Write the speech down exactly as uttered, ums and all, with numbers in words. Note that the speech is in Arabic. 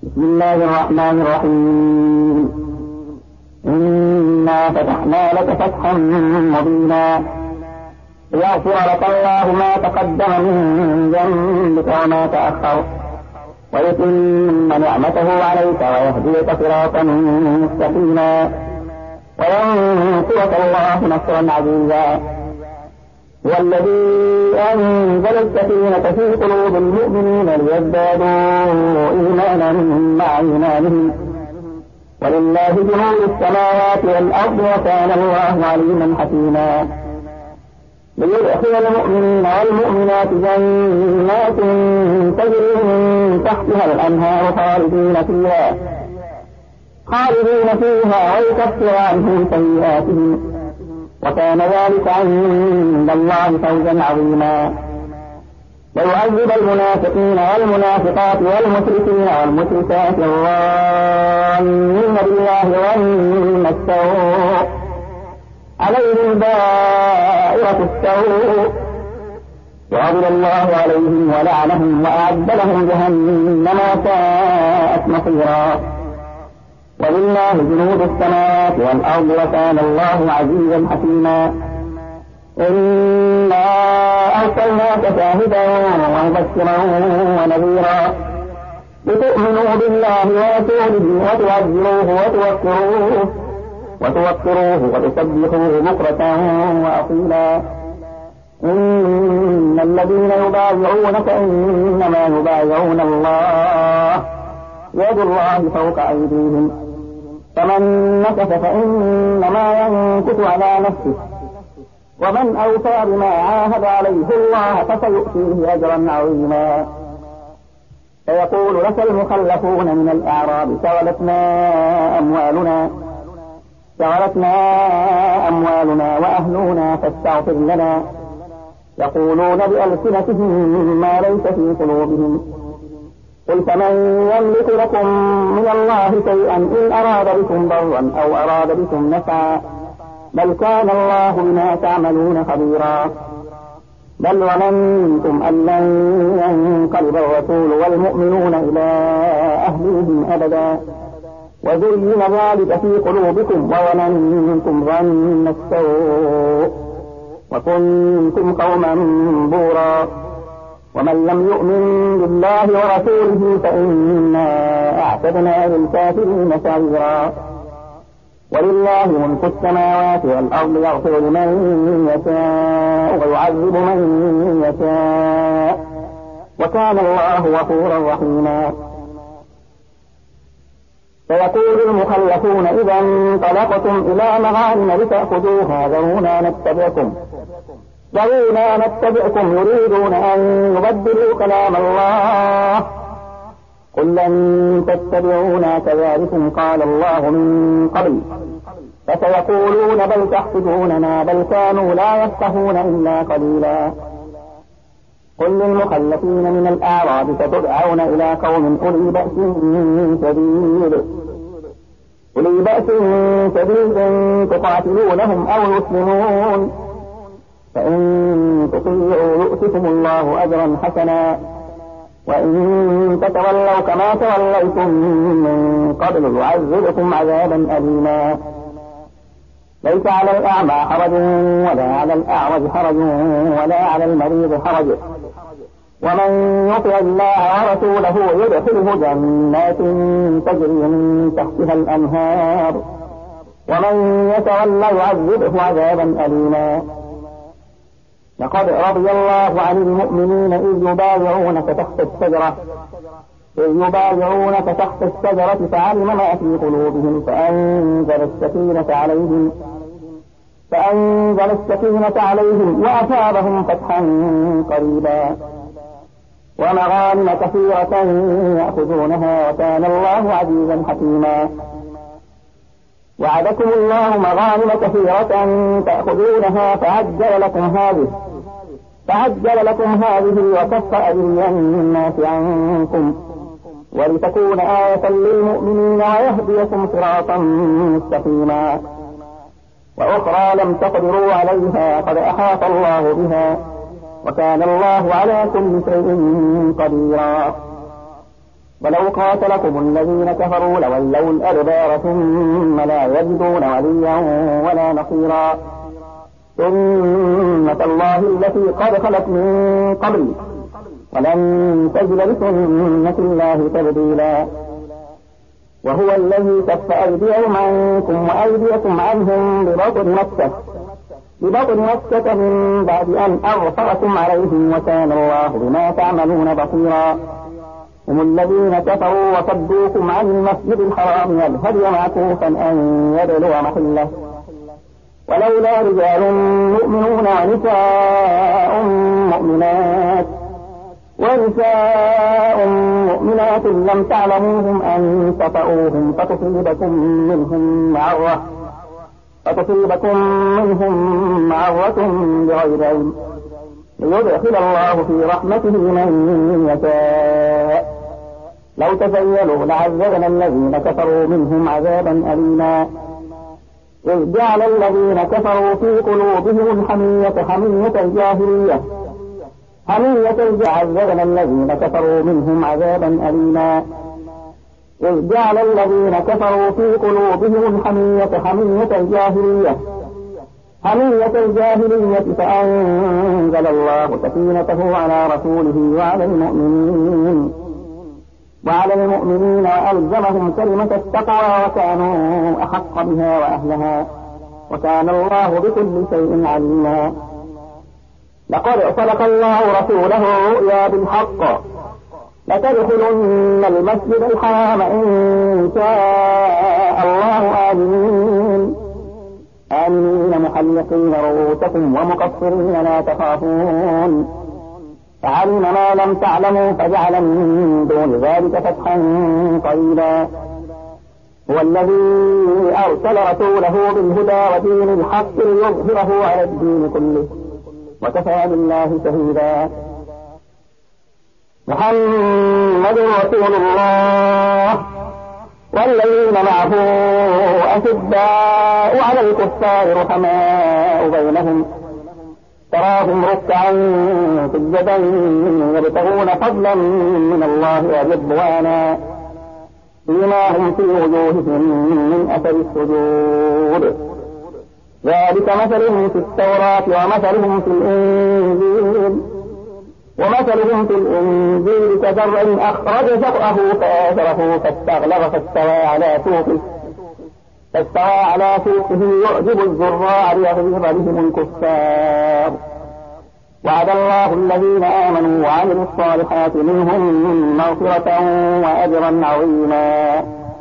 بسم الله الرحمن الرحيم. إنا فتحنا لك فتحا مبينا ليغفر لك الله ما تقدم من ذنبك وما تأخر ويتم نعمته عليك ويهديك صراطا مستقيما وينصرك الله نصرا عزيزا. هو الذي أنزل السكينة في قلوب المؤمنين ليزدادوا إيمانا مع إيمانهم ولله جنود السماوات والأرض وكان الله عليما حكيما. ليدخل المؤمنين والمؤمنات جنات تجري من تحتها الأنهار خالدين فيها خالدين فيها ويكفر عنهم سيئاتهم وكان ذلك عند الله فوزا عظيما. ويعذب المنافقين والمنافقات والمشركين والمشركات الظانين بالله ظن السوء عليهم دائرة السوء وغضب الله عليهم ولعنهم وأعد لهم جهنم وساءت مصيرا. ولله جنود السماوات والأرض وكان الله عزيزا حكيما. إنا أرسلناك شاهدا ومبشرا ونذيرا لتؤمنوا بالله ورسوله وتعزروه وتوقروه وتوقروه وتسبحوه بكرة وأصيلا. إن الذين يبايعونك إنما يبايعون الله يد الله فوق أيديهم فمن نكث فإنما ينكث على نفسه ومن أوفى بما عاهد عليه الله فسيؤتيه أجرا عظيما. فيقول لك المخلفون من الأعراب شغلتنا أموالنا شغلتنا أموالنا وأهلنا فاستغفر لنا يقولون بألسنتهم ما ليس في قلوبهم قل فمن يملك لكم من الله شيئا إن أراد بكم ضرا أو أراد بكم نفعا بل كان الله بما تعملون خبيرا. بل ظننتم أن لن ينقلب الرسول والمؤمنون إلى أهلهم أبدا وزين ذلك في قلوبكم وظننتم ظن السوء وكنتم قوما بورا. ومن لم يؤمن بالله ورسوله فإنا أعتدنا للكافرين سعيرا. ولله ملك السماوات والأرض يغفر لمن يشاء ويعذب من يشاء وكان الله غفورا رحيما. فيقول المخلفون إذا انطلقتم إلى مغانم لتأخذوها ذرونا نتبعكم ذرونا نتبعكم يريدون أن يبدلوا كلام الله قل لن تتبعونا كذلكم قال الله من قبل فسيقولون بل تحسدوننا بل كانوا لا يفقهون إلا قليلا. قل للمخلفين من الأعراب ستدعون إلى قوم أولي بأس شديد أولي بأس شديد تقاتلونهم أو يسلمون فإن تطيعوا يؤتكم الله أجرا حسنا وإن تتولوا كما توليتم من قبل يعذبكم عذابا أليما. ليس على الأعمى حرج ولا على الأعرج حرج ولا على المريض حرج ومن يطع الله ورسوله يدخله جنات تجري من تحتها الأنهار ومن يتولى يعذبه عذابا أليما. لقد رضي الله عن المؤمنين إذ يبايعونك تحت الشجرة إذ يبايعونك تحت الشجرة فعلم ما في قلوبهم فأنزل السكينة عليهم فأنزل السكينة عليهم وأثابهم فتحا قريبا ومغانم كثيرة يأخذونها وكان الله عزيزا حكيما. وعدكم الله مغانم كثيرة تأخذونها فعجل لكم هذه فعجل لكم هذه وكف أيدي الناس عنكم ولتكون آية للمؤمنين ويهديكم صراطا مستقيما. وأخرى لم تقدروا عليها قد أحاط الله بها وكان الله على كل شيء قديرا. ولو قاتلكم الذين كفروا لولوا الأدبار ثم لا يجدون وليا ولا نصيرا سنة الله التي قد خلت من قبل ولن تجد لسنة الله تبديلا وهو الذي كف أيديهم عنكم وأيديكم عنهم ببطن مكة ببطن مكة من بعد أن أغفركم عليهم وكان الله بما تعملون بصيرا هم الذين كفروا وصدوكم عن المسجد الحرام والهدي معكوفا أن يبلغ محله ولولا رجال مؤمنون ونساء مؤمنات ونساء مؤمنات لم تعلموهم أن تطؤوهم فتصيبكم منهم معرة فتصيبكم منهم معرة بغير علم ليدخل الله في رحمته من يشاء لو تزيلوا لعذبنا الذين كفروا منهم عذابا أليما إذ جعل الذين كفروا في قلوبهم الحمية حمية الجاهلية حمية عذبنا الذين كفروا منهم عذابا أليما إذ جعل الذين كفروا في قلوبهم الحمية حمية الجاهلية حمية الجاهلية فأنزل الله سكينته على رسوله وعلى المؤمنين وعلى المؤمنين وألزمهم كلمة التقوى وكانوا أحق بها وأهلها وكان الله بكل شيء عليما لقد صدق الله رسوله الرؤيا بالحق لتدخلن المسجد الحرام إن شاء الله آمنين آمنين محلقين رؤوسكم ومقصرين لا تخافون فعلم ما لم تعلموا فجعل من دون ذلك فتحا قريبا هو الذي أرسل رسوله بالهدى ودين الحق ليظهره على الدين كله وكفى بالله شهيدا محمد رسول الله والذين معه أشداء على الكفار رحماء بينهم تراهم ركعا سجدا يبتغون فضلا من الله ورضوانا فيما هم في وجوههم من أثر السجود ذلك مثلهم في التوراة ومثلهم في الإنجيل ومثلهم في الإنجيل كزرع أخرج شطأه فآزره فاستغلظ فاستوى على سوقه فاستوى على سوقه يعجب الزراع ليغيظ بهم الكفار وعد الله الذين آمنوا وعملوا الصالحات منهم مغفرة وأجرا عظيما